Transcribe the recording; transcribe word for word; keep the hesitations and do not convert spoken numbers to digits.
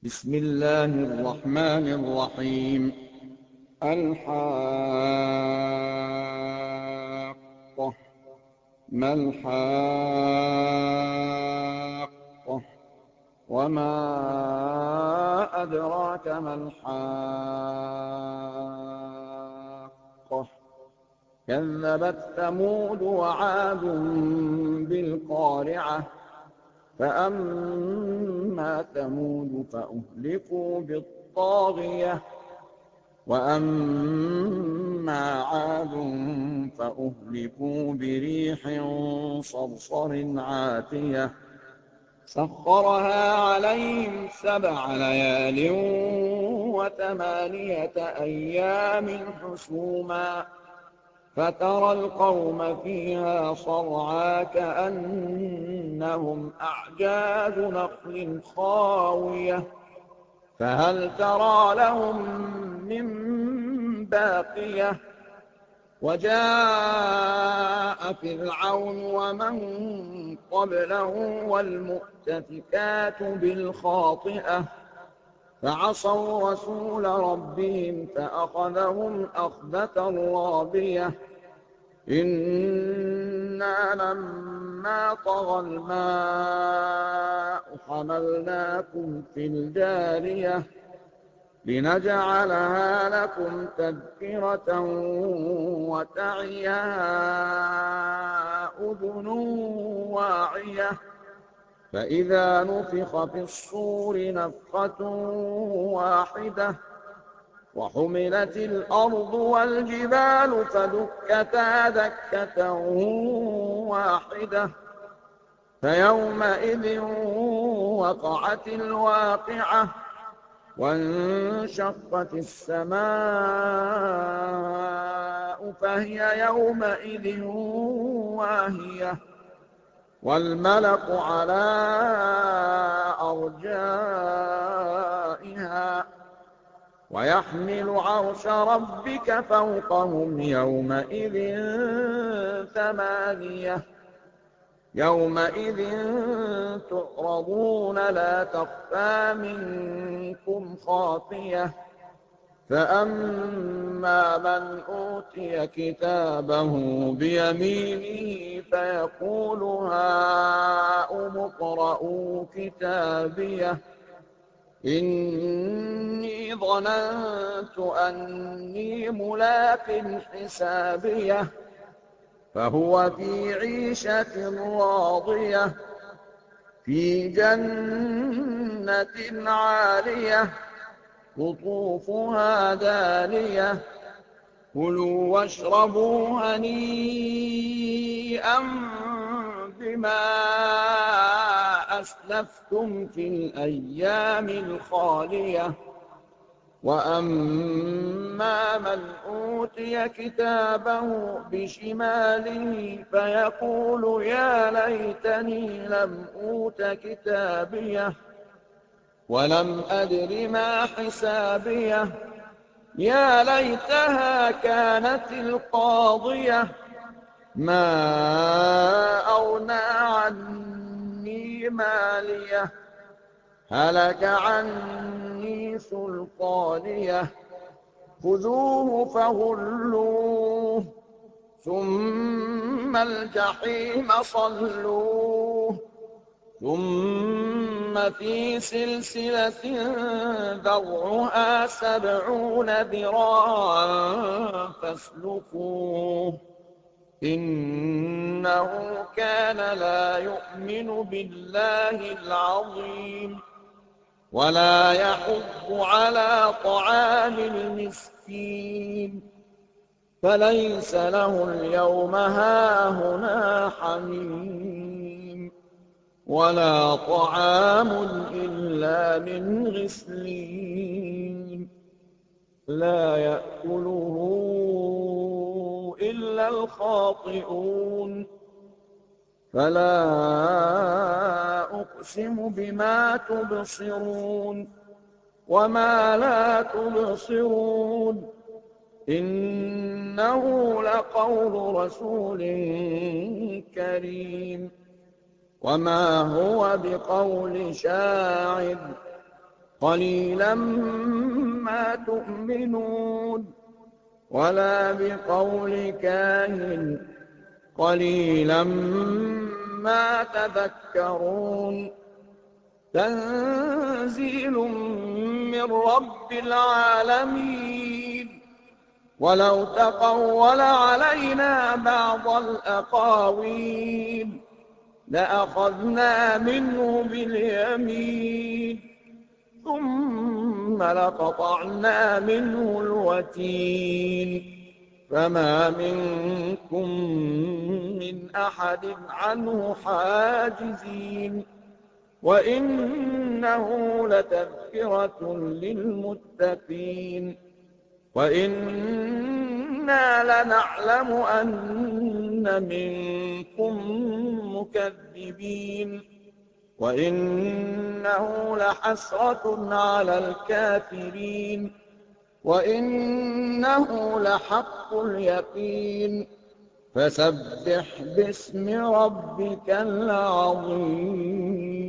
بسم الله الرحمن الرحيم الحاقة ما الحاقة وما أدراك ما الحاقة كذبت ثمود وعاد بالقارعة فأما ثمود فأهلكوا بالطاغية وأما عاد فأهلكوا بريح صرصر عاتية سخرها عليهم سبع ليال وثمانية أيام حسوما فترى القوم فيها صرعى كأنهم أعجاز نخل خاوية فهل ترى لهم من باقية وجاء فرعون ومن قبله والمؤتفكات بالخاطئة فعصوا رسول ربهم فأخذهم أخذة رابية إنا لما طغى الماء حملناكم في الجارية لنجعلها لكم تذكرة وتعيها أذن واعية فإذا نفخ في الصور نفخة واحدة وحملت الأرض والجبال فدكتا دكة واحدة فيومئذ وقعت الواقعة وانشقت السماء فهي يومئذ واهية والملك على أرجائها ويحمل عرش ربك فوقهم يومئذ ثمانية يومئذ تعرضون لا تخفى منكم خافية فأما من أوتي كتابه بيمينه فيقول هاؤم اقرءوا كتابيه إني ظننت أني ملاق حسابيه فهو في عيشة راضية في جنة عالية قطوفها دانية كلوا واشربوا هنيئا بما أسلفتم في الأيام الخالية وأما من أوتي كتابه بشماله فيقول يا ليتني لم أوت كتابيه ولم أدر ما حسابيه يا ليتها كانت القاضية ما أغنى عني ماليه هلك عني سلطانيه خذوه فغلوه ثم الجحيم صلوه ثم في سلسلة ذرعها سبعون ذراعا فاسلكوه إنه كان لا يؤمن بالله العظيم ولا يحض على طعام المسكين فليس له اليوم هاهنا حميم ولا طعام إلا من غسلين لا يأكله إلا الخاطئون فلا أقسم بما تبصرون وما لا تبصرون إنه لقول رسول كريم وما هو بقول شاعر قَلِيلًا مَّا تُؤْمِنُونَ وَلَا بِقَوْلِ كَاهِنٍ ۚ قَلِيلًا مَّا تَذَكَّرُونَ تَنزِيلٌ مِّن رَّبِّ الْعَالَمِينَ وَلَوْ تَقَوَّلَ عَلَيْنَا بَعْضَ الْأَقَاوِيلِ لَأَخَذْنَا مِنْهُ بِالْيَمِينِ ثُمَّ لَقَطَعْنَا مِنْهُ الْوَتِينَ فَمَا مِنكُم مِّنْ أَحَدٍ عَنْهُ حَاجِزِينَ وَإِنَّهُ لَتَذْكِرَةٌ لِّلْمُتَّقِينَ وَإِنَّا لَنَعْلَمُ أَنَّ مِنكُم مُّكَذِّبِينَ وَإِنَّهُ لَحَسْرَةٌ عَلَى الْكَافِرِينَ وَإِنَّهُ لَحَقُّ الْيَقِينِ فَسَبِّحْ بِاسْمِ رَبِّكَ الْعَظِيمِ